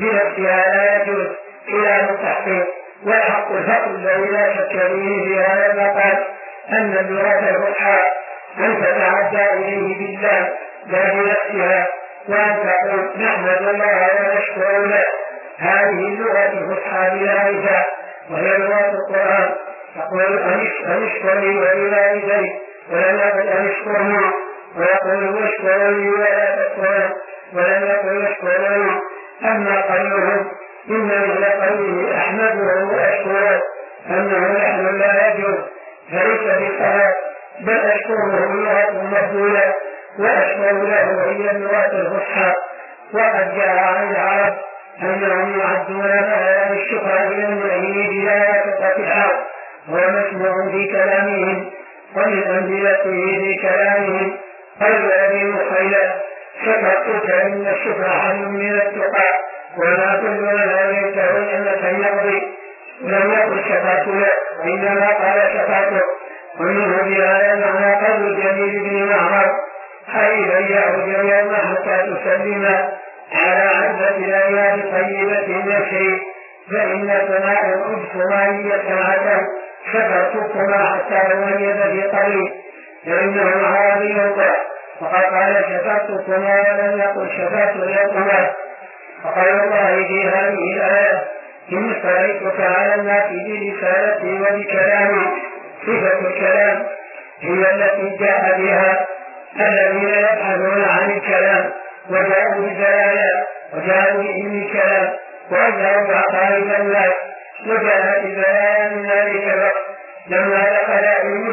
بنفسها لا يجوز خلاف التحقيق. والحق الحق الذي لا شك فيه في هذا المقام أن اللغة الفصحى أن تتعدى إليه بالله لا بنفسها، وأن تقول نحمد الله ونشكر له. هذه اللغة الفصحى بلا نزاع وهي لغة القرآن. تقول أن اشكر لي ولوالديك، ولم يقل أن اشكرني، ويقول اشكر لي ولا تكفرن، ولم يقل اشكرني. أما قولهم إن مثل قوله أحمده وأشكره أنه نحن لا يجوز فليس بالصلاة، بل أشكره اللغة مقبولة وأشكر له هي اللغة الفصحى. وقد جاء عن العرب أنهم يعدون مثلا الشكر إلى المؤمن بلا يتقطع، هو مسموع في كلامهم. ومن أمثلته في كلامهم قول أبي مخيلة شكرتك إن الشكر حل من التقى، وما كل من ينتهي نعمة يقضي. لم يقل شكرت له وإنما قال شكرته. ومنه بهذا المعنى قول جميل بن معمر حيث يعود اليوم حتى تسلم على عزة الأيام طيبة النشر، فإنكما إن أجتما لي ساعة شكرتكما حتى يميز في قلبي، فإنه عربي يقع. وقد قال شكرتكما ولم يقل شكرت لكما. وقال الله في هذه الآية إن افتريتك على الناس برسالتي وبكلامي. صفة الكلام هي التي جاء بها الذين يبحثون عن الكلام وجاءوا بدلالا وجاءوا بإذن الكلام وأجهروا عقائد الناس، وجاءت البلايا من ذلك الوقت لما دخل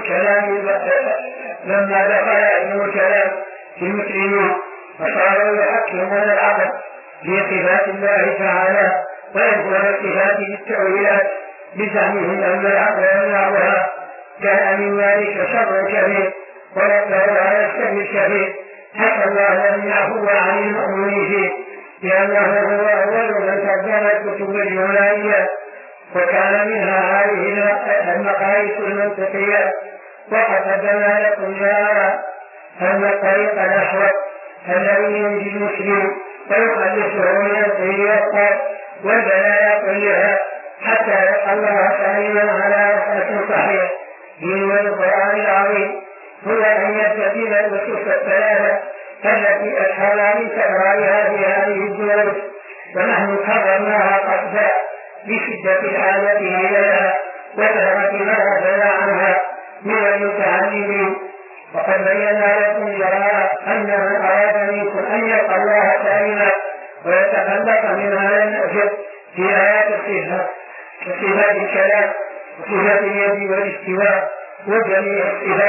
علم الكلام في المسلمين فصاروا يحكمون العقل في صفات الله تعالى وينكرون الصفات بالتأويلات بزعمهم أن العقل يمنعها. جاء من ذلك شر كبير ويقدر على الشر الكبير، حتى الله لم يعفو عن المؤمنين فيه لأنه هو أول من ترجم الكتب اليونانية، وكان منها هذه المقاييس المنطقية. وقد قدمنا لكم جاء أن الطريق الأحوط الذي ينجي المسلم ويخلصه من الخير والخير والبلايا كلها حتى يلقى الله سليما على أساس صحيح دين القرآن العظيم هو أن يستدين النصوص الثلاثة التي أشهر من تكرارها في هذه الدروس، ونحن كررناها قصدا بشدة الحاجة إليها وكثرة ما غفل عنها من المتعلمين. وقد بينا لكم جراء أن من أراد منكم أن يلقى الله سالما ويتخلص من هذا النأجر في آيات الصفات كصفات الكلام وصفات اليد والاستواء وجميع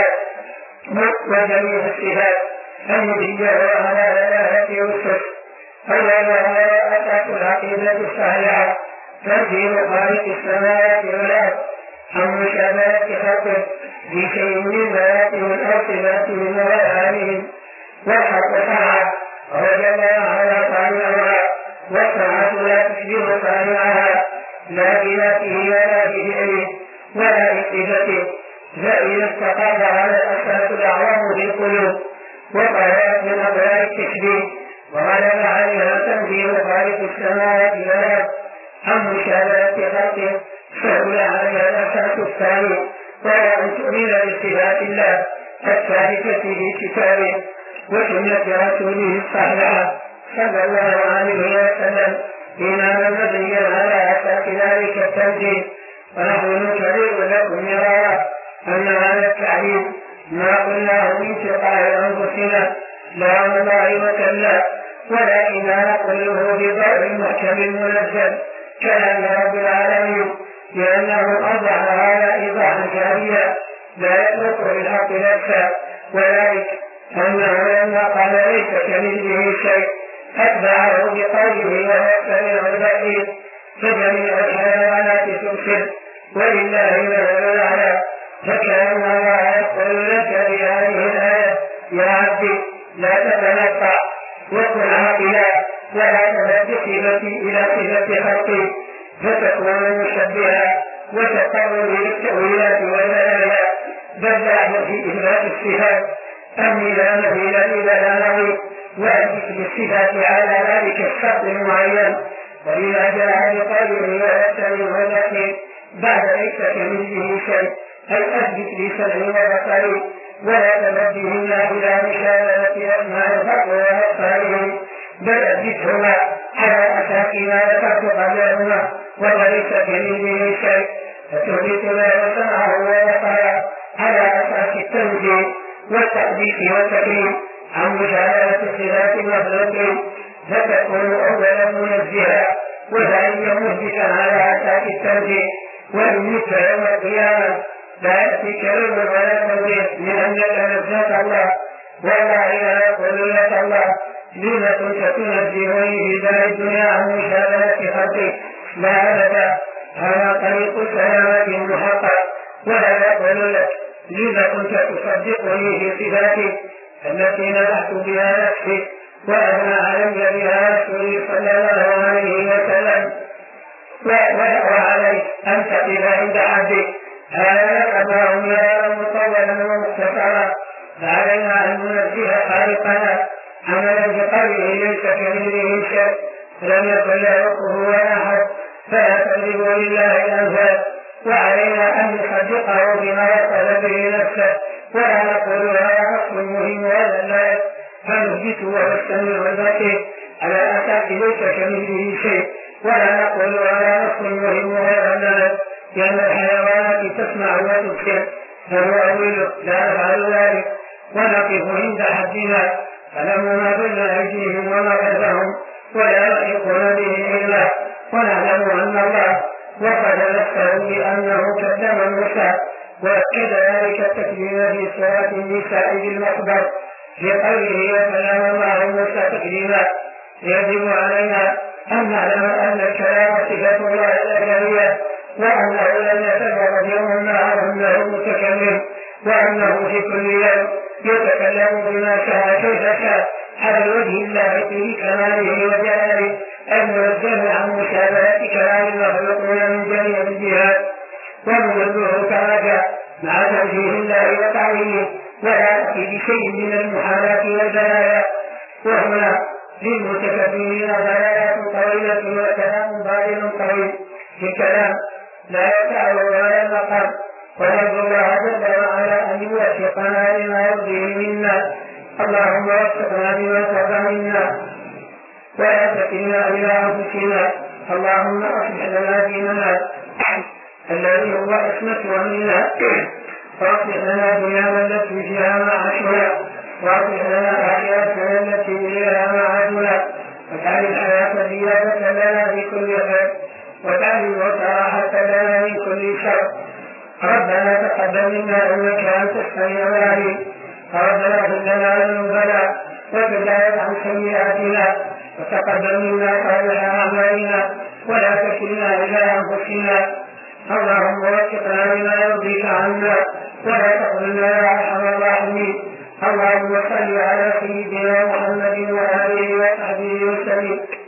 الصفات أن يديه على ثلاثة أسس. أولا أساس العقيدة الصحيحة تنزيل خالق السماوات والأرض عن مشابهة خلقه بشيء من ذاتهم أو صفاتهم وأفعالهم. والحق سعى وجب على صانعها، والسعة لا تشبه صانعها لا بذاته ولا بفعله ولا بصفته، فإذا استقر على الأساس الأعظم في القلوب وقالت من أبواب التشبيه وغلب عليها تنزيل خالق السماوات والأرض عن مشابهة خلقه سهل عليها الأساس الثاني وهي أن تؤمن بصفات الله الثابتة في كتابه وسنة رسوله الصحيحة صلى الله عليه وسلم بما مبني على أساس ذلك التنزيل. ونحن نكرر لكم مرارا أن هذا التعليم ما قلناه من تلقاء أنفسنا لا والله وكلا، ولكننا نقوله بضوء محكم منزل كلام رب العالمين، لأنه أوضح هذا إيضاحا كافيا لا يترك بالحق نفسه، وذلك أنه لما قال ليس كمثله شيء أتبعه بقوله وهو السميع البصير، فجميع الحيوانات تبصر ولله المثل الأعلى. فكأن الله يقول لك بهذه الآية يا عبدي لا تتنطع وكن عاقلا ولا تذهب بصفتي إلى صفة خلقي فتكون مشبهة وتضطر للتأويلات والبلايا، بل لا في إثبات الصفات أني لا مثيل إلا لا نظير، وأثبت بالصفات على ذلك الشرط المعين ولذا جاء بقوله والسميع البصير بعد ليس كمثله شيء، أي أثبت لسمع وبصر ولا تمدهن إلى مشابهة أسماء الخلق وأبصارهم، بل أثبتهما على أساس ما ذكرت قبلهما وليس كمثله شيء، فتثبت له سمعه وبصره على أساس التنزيل والتقديس والتكريم عن مشاهدة صفات المخلوقين، فتكون أولا منزها وثانيا مثبتا على أساس التنزيل. وإن يوم القيامة لا يأتيك يوم ولا تنزيل لأنك نزهت الله، والله لا يقول لك الله لم كنت تنزهني في دار الدنيا عن مشاهدة خلقك، لا أبدا، هذا طريق السلامة المحقق. ولا يقول لك لذا كنت تصدقني في صفاتي التي نبحت بها نفسي وأثنى علي بها رسولي صلى الله عليه وسلم، وعليك أن تقف عند عبدك. هذا لقد يرى مطولا ومختصرا، فعلينا أن ننزه خالقنا عملا بقوله ليس كمثله شيء لم يكن له كفوا أحد، فلا تضربوا لله الأمثال. وعلينا أن نصدقه بما وصل به نفسه ولا نقول هذا نص مهم وهذا لا، فنثبته وهو السميع البصير على أساس ليس كمثله شيء، ولا نقول هذا نص مهم وهذا لا، لأن الحيوانات تسمع وتبصر فنؤول لا نفعل ذلك، ونقف عند حدنا فلهم ما بين أيديهم وما خلفهم ولا يحيطون به إلا، ونعلم أن الله وقد نفسه بأنه كلم موسى، وأكد ذلك التكليم في سورة النساء بالمخبر بقوله وكلم الله موسى تكليما. يجب علينا أن نعلم أن الكلام صفة الله الأزلية، وأنه لم يتفرد يوم ما أنه متكلم، وأنه في كل يوم يتكلم بما شاء كيف شاء على الوجه اللائق بكماله وجلاله المنزه عن مشابهة كلام المخلوقين من جميع الجهات، وننزه كما جاء مع توجيه الله وتعليمه، ولا يأتي بشيء من المحالات والبلايا. وهنا للمتكلمين ضلالات طويلة وكلام باطل طويل في الكلام لا يسع ولا المقام، ونرجو الله جل وعلا أن يوفقنا لما يرضيه منا. اللهم وفقنا بما ترضى منا ولا تكلنا إلى أنفسنا. اللهم أصلح لنا ديننا الذي هو عصمة أمرنا، واصلح لنا دنيانا التي فيها معاشنا، واصلح لنا آخرتنا التي إليها معادنا، واجعل الحياة زيادة لنا في كل خير، واجعل الموت راحة لنا من كل شر. ربنا تقبل منا إنك أنت السميع العليم، ربنا اغفر لنا ذنوبنا وتجاوز عن سيئاتنا، وتقبل منا صالح أعمالنا ولا تكلنا إلى أنفسنا. اللهم وفقنا لما يرضيك عنا ولا تقبلنا يا أرحم الراحمين. اللهم صل على سيدنا محمد وآله وصحبه وسلم.